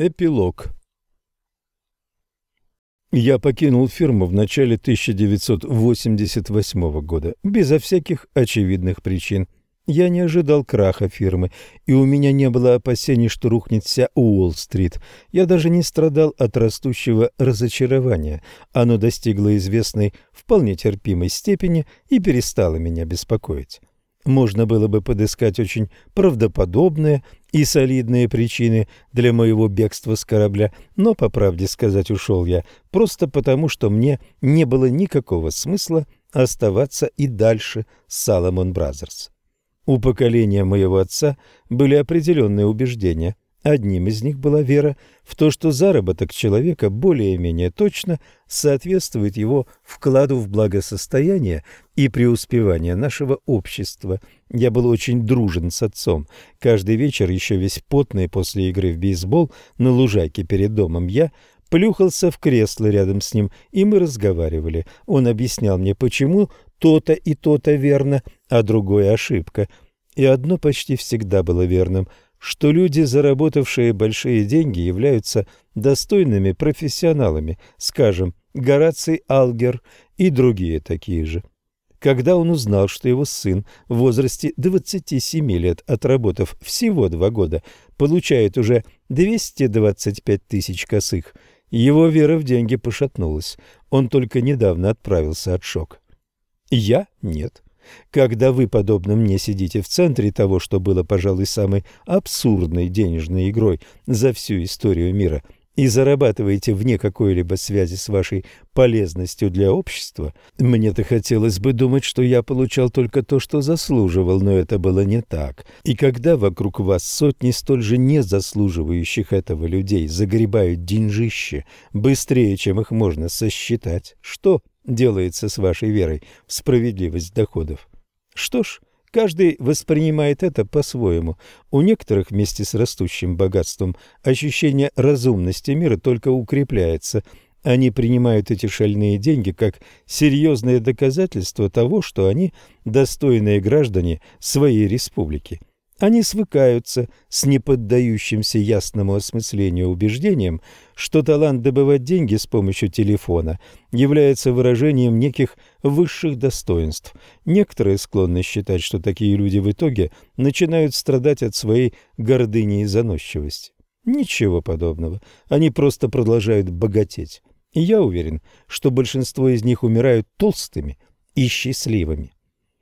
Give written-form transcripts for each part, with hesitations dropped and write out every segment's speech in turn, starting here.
Эпилог. Я покинул фирму в начале 1988 года, безо всяких очевидных причин. Я не ожидал краха фирмы, и у меня не было опасений, что рухнет вся Уолл-стрит. Я даже не страдал от растущего разочарования. Оно достигло известной, вполне терпимой степени и перестало меня беспокоить. Можно было бы подыскать очень правдоподобные и солидные причины для моего бегства с корабля, но, по правде сказать, ушел я просто потому, что мне не было никакого смысла оставаться и дальше с Salomon Brothers. У поколения моего отца были определенные убеждения. Одним из них была вера в то, что заработок человека более-менее точно соответствует его вкладу в благосостояние и преуспевание нашего общества. Я был очень дружен с отцом. Каждый вечер, еще весь потный после игры в бейсбол на лужайке перед домом, я плюхался в кресло рядом с ним, и мы разговаривали. Он объяснял мне, почему то-то и то-то верно, а другое ошибка. И одно почти всегда было верным – что люди, заработавшие большие деньги, являются достойными профессионалами, скажем, Гораций Алгер и другие такие же. Когда он узнал, что его сын в возрасте 27 лет, отработав всего 2 года, получает уже 225 тысяч косых, его вера в деньги пошатнулась. Он только недавно отправился от шока. Я – нет. Когда вы, подобно мне, сидите в центре того, что было, пожалуй, самой абсурдной денежной игрой за всю историю мира, и зарабатываете вне какой-либо связи с вашей полезностью для общества, мне-то хотелось бы думать, что я получал только то, что заслуживал, но это было не так. И когда вокруг вас сотни столь же незаслуживающих этого людей загребают деньжище быстрее, чем их можно сосчитать, что делается с вашей верой в справедливость доходов? Что ж, каждый воспринимает это по-своему. У некоторых вместе с растущим богатством ощущение разумности мира только укрепляется. Они принимают эти шальные деньги как серьезное доказательство того, что они достойные граждане своей республики. Они свыкаются с неподдающимся ясному осмыслению убеждением, что талант добывать деньги с помощью телефона является выражением неких высших достоинств. Некоторые склонны считать, что такие люди в итоге начинают страдать от своей гордыни и заносчивости. Ничего подобного. Они просто продолжают богатеть. И я уверен, что большинство из них умирают толстыми и счастливыми.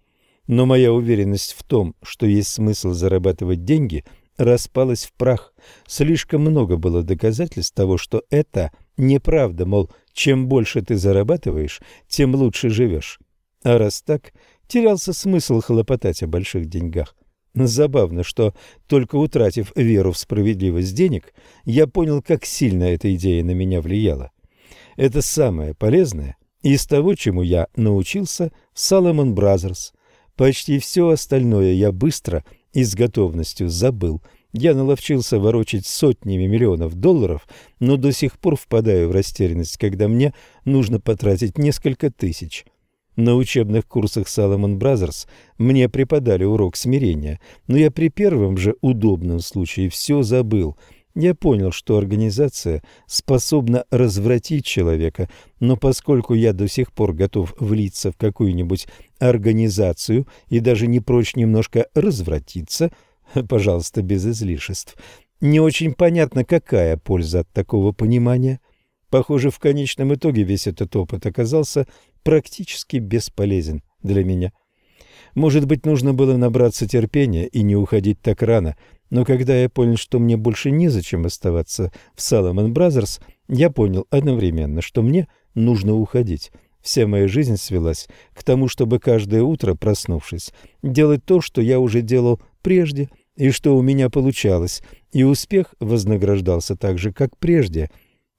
Но моя уверенность в том, что есть смысл зарабатывать деньги, распалась в прах. Слишком много было доказательств того, что это неправда, мол, чем больше ты зарабатываешь, тем лучше живешь. А раз так, терялся смысл хлопотать о больших деньгах. Забавно, что, только утратив веру в справедливость денег, я понял, как сильно эта идея на меня влияла. Это самое полезное из того, чему я научился в Salomon Brothers. Почти все остальное я быстро и с готовностью забыл. Я наловчился ворочать сотнями миллионов долларов, но до сих пор впадаю в растерянность, когда мне нужно потратить несколько тысяч. На учебных курсах Salomon Brothers мне преподали урок смирения, но я при первом же удобном случае все забыл. Я понял, что организация способна развратить человека, но поскольку я до сих пор готов влиться в какую-нибудь организацию и даже не прочь немножко развратиться, пожалуйста, без излишеств, не очень понятно, какая польза от такого понимания. Похоже, в конечном итоге весь этот опыт оказался практически бесполезен для меня. Может быть, нужно было набраться терпения и не уходить так рано, но когда я понял, что мне больше незачем оставаться в Salomon Brothers, я понял одновременно, что мне нужно уходить. Вся моя жизнь свелась к тому, чтобы каждое утро, проснувшись, делать то, что я уже делал прежде, и что у меня получалось, и успех вознаграждался так же, как прежде.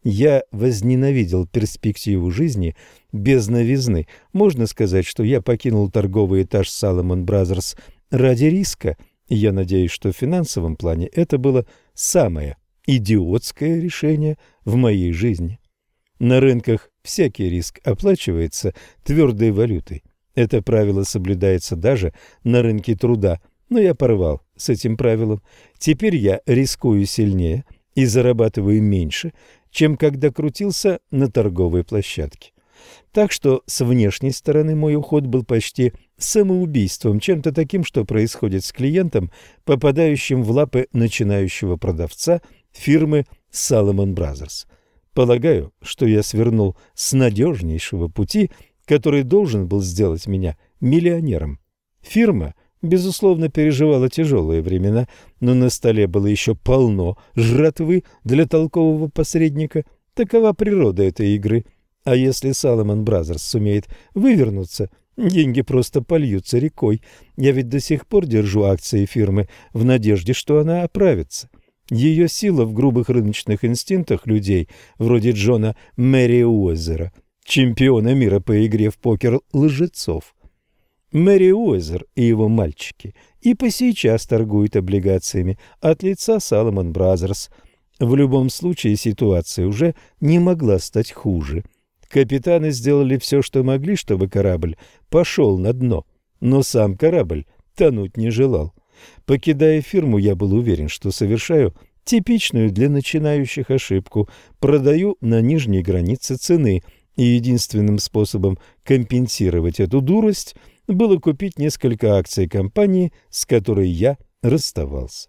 Я возненавидел перспективу жизни без новизны. Можно сказать, что я покинул торговый этаж Salomon Brothers ради риска, и я надеюсь, что в финансовом плане это было самое идиотское решение в моей жизни. На рынках всякий риск оплачивается твердой валютой. Это правило соблюдается даже на рынке труда, но я порвал с этим правилом. Теперь я рискую сильнее и зарабатываю меньше, чем когда крутился на торговой площадке. Так что с внешней стороны мой уход был почти самоубийством, чем-то таким, что происходит с клиентом, попадающим в лапы начинающего продавца фирмы Salomon Brothers. Полагаю, что я свернул с надежнейшего пути, который должен был сделать меня миллионером. Фирма, безусловно, переживала тяжелые времена, но на столе было еще полно жратвы для толкового посредника. Такова природа этой игры. А если Salomon Brothers сумеет вывернуться, деньги просто польются рекой. Я ведь до сих пор держу акции фирмы в надежде, что она оправится. Ее сила в грубых рыночных инстинктах людей, вроде Джона Мерриуэзера, чемпиона мира по игре в покер лжецов. Мерриуэзер и его мальчики и по сейчас торгуют облигациями от лица Salomon Brothers. В любом случае ситуация уже не могла стать хуже. Капитаны сделали все, что могли, чтобы корабль пошел на дно, но сам корабль тонуть не желал. Покидая фирму, я был уверен, что совершаю типичную для начинающих ошибку, продаю на нижней границе цены, и единственным способом компенсировать эту дурость было купить несколько акций компании, с которой я расставался.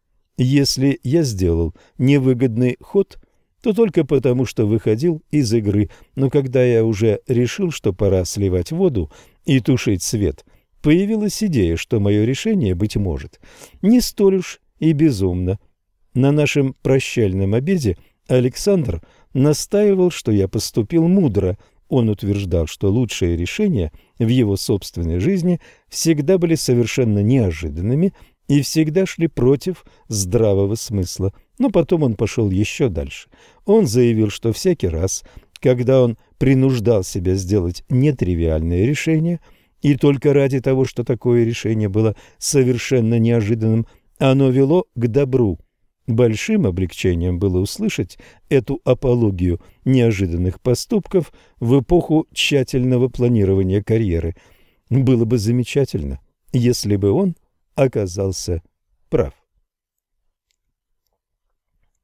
Если я сделал невыгодный ход, то только потому, что выходил из игры, но когда я уже решил, что пора сливать воду и тушить свет, появилась идея, что мое решение, быть может, не столь уж и безумно. На нашем прощальном обеде Александр настаивал, что я поступил мудро. Он утверждал, что лучшие решения в его собственной жизни всегда были совершенно неожиданными и всегда шли против здравого смысла. Но потом он пошел еще дальше. Он заявил, что всякий раз, когда он принуждал себя сделать нетривиальное решение, и только ради того, что такое решение было совершенно неожиданным, оно вело к добру. Большим облегчением было услышать эту апологию неожиданных поступков в эпоху тщательного планирования карьеры. Было бы замечательно, если бы он оказался прав.